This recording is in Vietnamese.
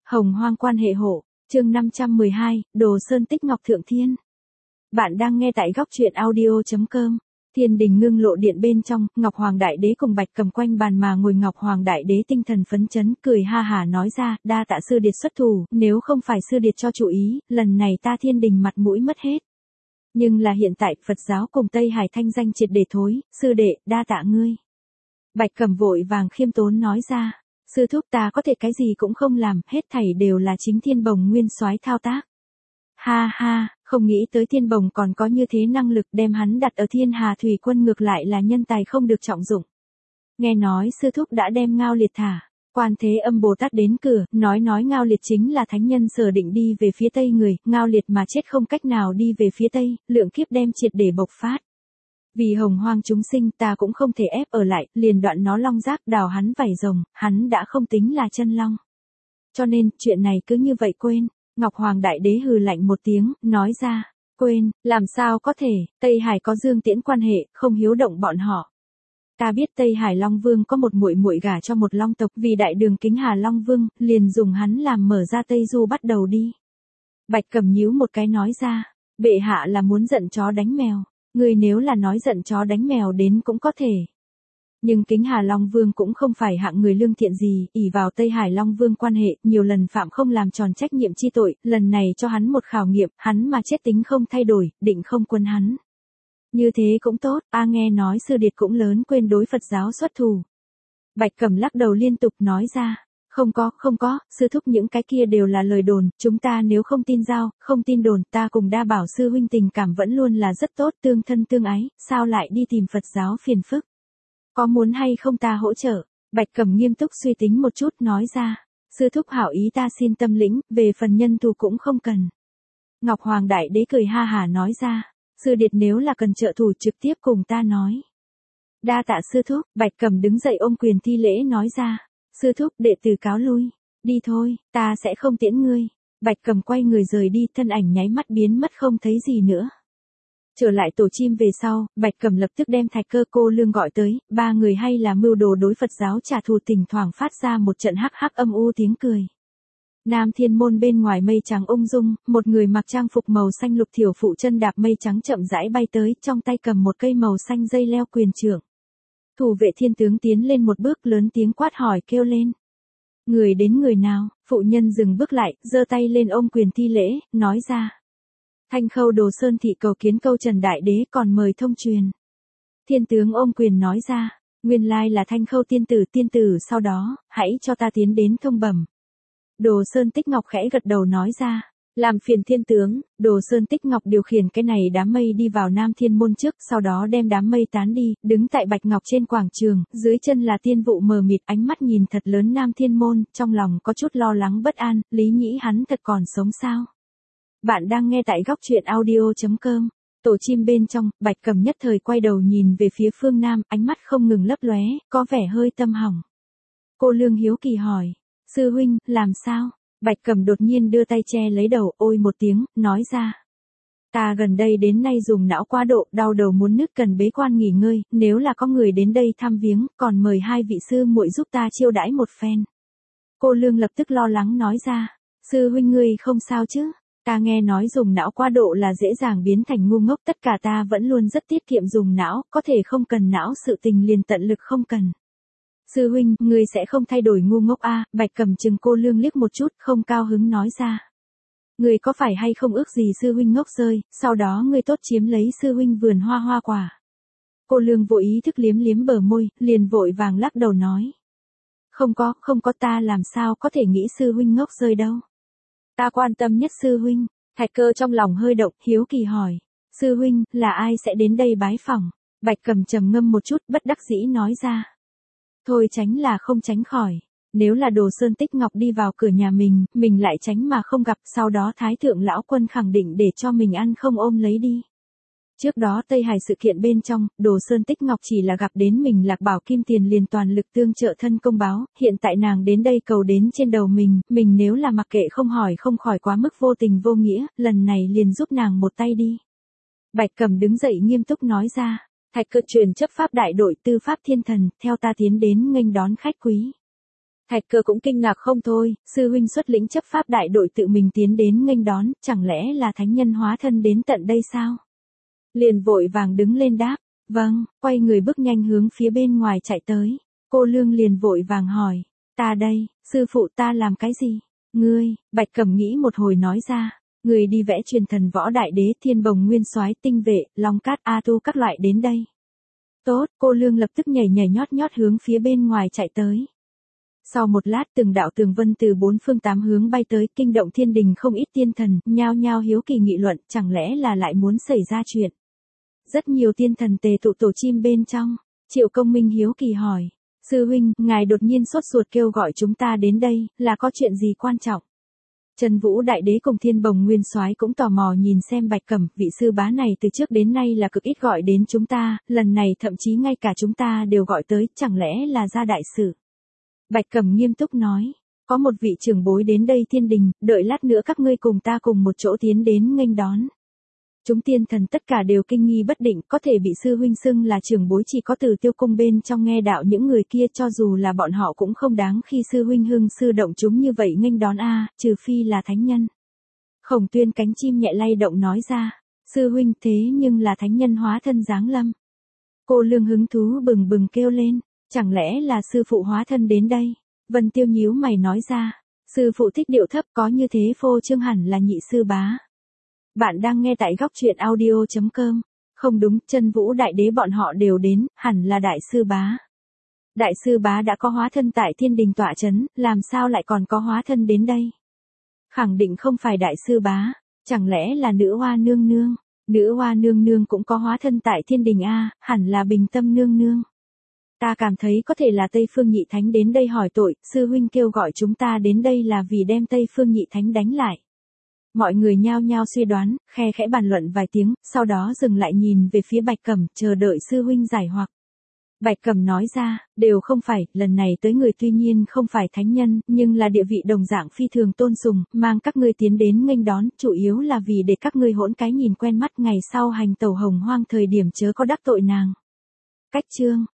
Hồng hoang quan hệ hộ, chương 512, Đồ Sơn Tích Ngọc Thượng Thiên. Bạn đang nghe tại góc truyện audio.com. Thiên đình ngưng lộ điện bên trong, Ngọc Hoàng Đại Đế cùng Bạch Cầm quanh bàn mà ngồi. Ngọc Hoàng Đại Đế tinh thần phấn chấn, cười ha hả nói ra, đa tạ sư điệt xuất thủ, nếu không phải sư điệt cho chủ ý, lần này ta thiên đình mặt mũi mất hết. Nhưng là hiện tại, Phật giáo cùng Tây Hải thanh danh triệt để thối, sư đệ, đa tạ ngươi. Bạch Cầm vội vàng khiêm tốn nói ra, sư thúc ta có thể cái gì cũng không làm, hết thảy đều là chính Thiên Bồng nguyên soái thao tác. Ha ha, không nghĩ tới Thiên Bồng còn có như thế năng lực, đem hắn đặt ở Thiên Hà Thủy Quân ngược lại là nhân tài không được trọng dụng. Nghe nói sư thúc đã đem Ngao Liệt thả, Quan Thế Âm Bồ Tát đến cửa, nói Ngao Liệt chính là thánh nhân sở định đi về phía Tây người, Ngao Liệt mà chết không cách nào đi về phía Tây, lượng kiếp đem triệt để bộc phát. Vì hồng hoang chúng sinh ta cũng không thể ép ở lại, liền đoạn nó long giác đào hắn vảy rồng, hắn đã không tính là chân long. Cho nên, chuyện này cứ như vậy quên. Ngọc Hoàng Đại Đế hừ lạnh một tiếng, nói ra, quên, làm sao có thể, Tây Hải có Dương Tiễn quan hệ, không hiếu động bọn họ. Ta biết Tây Hải Long Vương có một muội muội gả cho một long tộc, vì đại đường kính Hà Long Vương, liền dùng hắn làm mở ra Tây Du bắt đầu đi. Bạch Cầm nhíu một cái nói ra, bệ hạ là muốn giận chó đánh mèo. Người nếu là nói giận chó đánh mèo đến cũng có thể. Nhưng kính Hà Long Vương cũng không phải hạng người lương thiện gì, ỷ vào Tây Hải Long Vương quan hệ, nhiều lần phạm không làm tròn trách nhiệm chi tội, lần này cho hắn một khảo nghiệm, hắn mà chết tính không thay đổi, định không quân hắn. Như thế cũng tốt, nghe nói sư điệt cũng lớn quên đối Phật giáo xuất thù. Bạch Cầm lắc đầu liên tục nói ra. Không có, sư thúc những cái kia đều là lời đồn, chúng ta nếu không tin giao, không tin đồn, ta cùng đa bảo sư huynh tình cảm vẫn luôn là rất tốt, tương thân tương ái, sao lại đi tìm Phật giáo phiền phức. Có muốn hay không ta hỗ trợ? Bạch Cầm nghiêm túc suy tính một chút nói ra, sư thúc hảo ý ta xin tâm lĩnh, về phần nhân thù cũng không cần. Ngọc Hoàng Đại Đế cười ha hả nói ra, sư điệt nếu là cần trợ thủ trực tiếp cùng ta nói. Đa tạ sư thúc, Bạch Cầm đứng dậy ôm quyền thi lễ nói ra. Sư thúc đệ tử cáo lui, đi thôi, ta sẽ không tiễn ngươi. Bạch Cầm quay người rời đi, thân ảnh nháy mắt biến mất không thấy gì nữa. Trở lại tổ chim về sau, Bạch Cầm lập tức đem Thạch Cơ cô lương gọi tới, ba người hay là mưu đồ đối Phật giáo trả thù, thỉnh thoảng phát ra một trận hắc hắc âm u tiếng cười. Nam Thiên Môn bên ngoài mây trắng ung dung, một người mặc trang phục màu xanh lục thiểu phụ chân đạp mây trắng chậm rãi bay tới, trong tay cầm một cây màu xanh dây leo quyền trượng. Thủ vệ thiên tướng tiến lên một bước lớn tiếng quát hỏi kêu lên. Người đến người nào, phụ nhân dừng bước lại, giơ tay lên ôm quyền thi lễ, nói ra. Thanh Khâu Đồ Sơn thị cầu kiến Câu Trần Đại Đế còn mời thông truyền. Thiên tướng ôm quyền nói ra, nguyên lai là Thanh Khâu tiên tử sau đó, hãy cho ta tiến đến thông bẩm. Đồ Sơn Tích Ngọc khẽ gật đầu nói ra. Làm phiền thiên tướng, Đồ Sơn Tích Ngọc điều khiển cái này đám mây đi vào Nam Thiên Môn trước, sau đó đem đám mây tán đi, đứng tại Bạch Ngọc trên quảng trường, dưới chân là tiên vụ mờ mịt, ánh mắt nhìn thật lớn Nam Thiên Môn, trong lòng có chút lo lắng bất an, Lý Nhĩ hắn thật còn sống sao? Bạn đang nghe tại góc truyện audio.com. Tổ chim bên trong, Bạch Cầm nhất thời quay đầu nhìn về phía phương Nam, ánh mắt không ngừng lấp lóe, có vẻ hơi tâm hỏng. Cô Lương hiếu kỳ hỏi, sư huynh, làm sao? Bạch Cầm đột nhiên đưa tay che lấy đầu, ôi một tiếng, nói ra. Ta gần đây đến nay dùng não quá độ, đau đầu muốn nứt cần bế quan nghỉ ngơi, nếu là có người đến đây thăm viếng, còn mời hai vị sư muội giúp ta chiêu đãi một phen. Cô Lương lập tức lo lắng nói ra, sư huynh ngươi không sao chứ? Ta nghe nói dùng não quá độ là dễ dàng biến thành ngu ngốc, tất cả ta vẫn luôn rất tiết kiệm dùng não, có thể không cần não sự tình liền tận lực không cần. Sư huynh, ngươi sẽ không thay đổi ngu ngốc Bạch Cầm chừng cô Lương liếc một chút, không cao hứng nói ra. Ngươi có phải hay không ước gì sư huynh ngốc rơi, sau đó ngươi tốt chiếm lấy sư huynh vườn hoa quả. Cô Lương vô ý thức liếm bờ môi, liền vội vàng lắc đầu nói. Không có ta làm sao có thể nghĩ sư huynh ngốc rơi đâu. Ta quan tâm nhất sư huynh. Thạch Cơ trong lòng hơi động, hiếu kỳ hỏi. Sư huynh, là ai sẽ đến đây bái phỏng? Bạch Cầm trầm ngâm một chút, bất đắc dĩ nói ra. Thôi tránh là không tránh khỏi. Nếu là Đồ Sơn Tích Ngọc đi vào cửa nhà mình lại tránh mà không gặp, sau đó Thái Thượng Lão Quân khẳng định để cho mình ăn không ôm lấy đi. Trước đó Tây Hải sự kiện bên trong, Đồ Sơn Tích Ngọc chỉ là gặp đến mình Lạc Bảo Kim Tiền liền toàn lực tương trợ thân công báo, hiện tại nàng đến đây cầu đến trên đầu mình nếu là mặc kệ không hỏi không khỏi quá mức vô tình vô nghĩa, lần này liền giúp nàng một tay đi. Bạch Cầm đứng dậy nghiêm túc nói ra. Thạch Cơ truyền chấp pháp đại đội tư pháp thiên thần, theo ta tiến đến nghênh đón khách quý. Thạch Cơ cũng kinh ngạc không thôi, sư huynh xuất lĩnh chấp pháp đại đội tự mình tiến đến nghênh đón, chẳng lẽ là thánh nhân hóa thân đến tận đây sao? Liền vội vàng đứng lên đáp, vâng, quay người bước nhanh hướng phía bên ngoài chạy tới. Cô Lương liền vội vàng hỏi, ta đây, sư phụ ta làm cái gì? Ngươi, Bạch Cẩm nghĩ một hồi nói ra, người đi vẽ truyền thần võ đại đế Thiên Bồng Nguyên Soái tinh vệ, Long Cát A Tu các loại đến đây. Tốt, cô Lương lập tức nhảy nhảy nhót nhót hướng phía bên ngoài chạy tới. Sau một lát từng đạo tường vân từ bốn phương tám hướng bay tới, kinh động thiên đình không ít tiên thần, nhao nhao hiếu kỳ nghị luận, chẳng lẽ là lại muốn xảy ra chuyện. Rất nhiều tiên thần tề tụ tổ chim bên trong, Triệu Công Minh hiếu kỳ hỏi, sư huynh, ngài đột nhiên sốt ruột kêu gọi chúng ta đến đây, là có chuyện gì quan trọng? Trần Vũ Đại Đế cùng Thiên Bồng Nguyên Soái cũng tò mò nhìn xem Bạch Cẩm, vị sư bá này từ trước đến nay là cực ít gọi đến chúng ta, lần này thậm chí ngay cả chúng ta đều gọi tới, chẳng lẽ là ra đại sự. Bạch Cẩm nghiêm túc nói, có một vị trưởng bối đến đây thiên đình, đợi lát nữa các ngươi cùng ta cùng một chỗ tiến đến nghênh đón. Chúng tiên thần tất cả đều kinh nghi bất định, có thể bị sư huynh xưng là trưởng bối chỉ có từ Tiêu Cung bên trong nghe đạo những người kia, cho dù là bọn họ cũng không đáng khi sư huynh hưng sư động chúng như vậy nghênh đón a, trừ phi là thánh nhân. Khổng Tuyên cánh chim nhẹ lay động nói ra, sư huynh thế nhưng là thánh nhân hóa thân giáng lâm. Cô Lương hứng thú bừng bừng kêu lên, chẳng lẽ là sư phụ hóa thân đến đây? Vân Tiêu nhíu mày nói ra, sư phụ thích điệu thấp, có như thế phô trương hẳn là nhị sư bá. Bạn đang nghe tại góc truyện audio.com. Không đúng, Chân Vũ Đại Đế bọn họ đều đến, hẳn là đại sư bá. Đại sư bá đã có hóa thân tại thiên đình tọa chấn, làm sao lại còn có hóa thân đến đây? Khẳng định không phải đại sư bá, chẳng lẽ là nữ hoa nương nương? Nữ hoa nương nương cũng có hóa thân tại thiên đình a, hẳn là Bình Tâm nương nương. Ta cảm thấy có thể là Tây Phương Nhị Thánh đến đây hỏi tội, sư huynh kêu gọi chúng ta đến đây là vì đem Tây Phương Nhị Thánh đánh lại. Mọi người nhao nhao suy đoán, khe khẽ bàn luận vài tiếng, sau đó dừng lại nhìn về phía Bạch Cẩm, chờ đợi sư huynh giải hoặc. Bạch Cẩm nói ra, đều không phải, lần này tới người tuy nhiên không phải thánh nhân, nhưng là địa vị đồng dạng phi thường tôn sùng, mang các ngươi tiến đến nghênh đón, chủ yếu là vì để các ngươi hỗn cái nhìn quen mắt, ngày sau hành tẩu hồng hoang thời điểm chớ có đắc tội nàng. Cách chương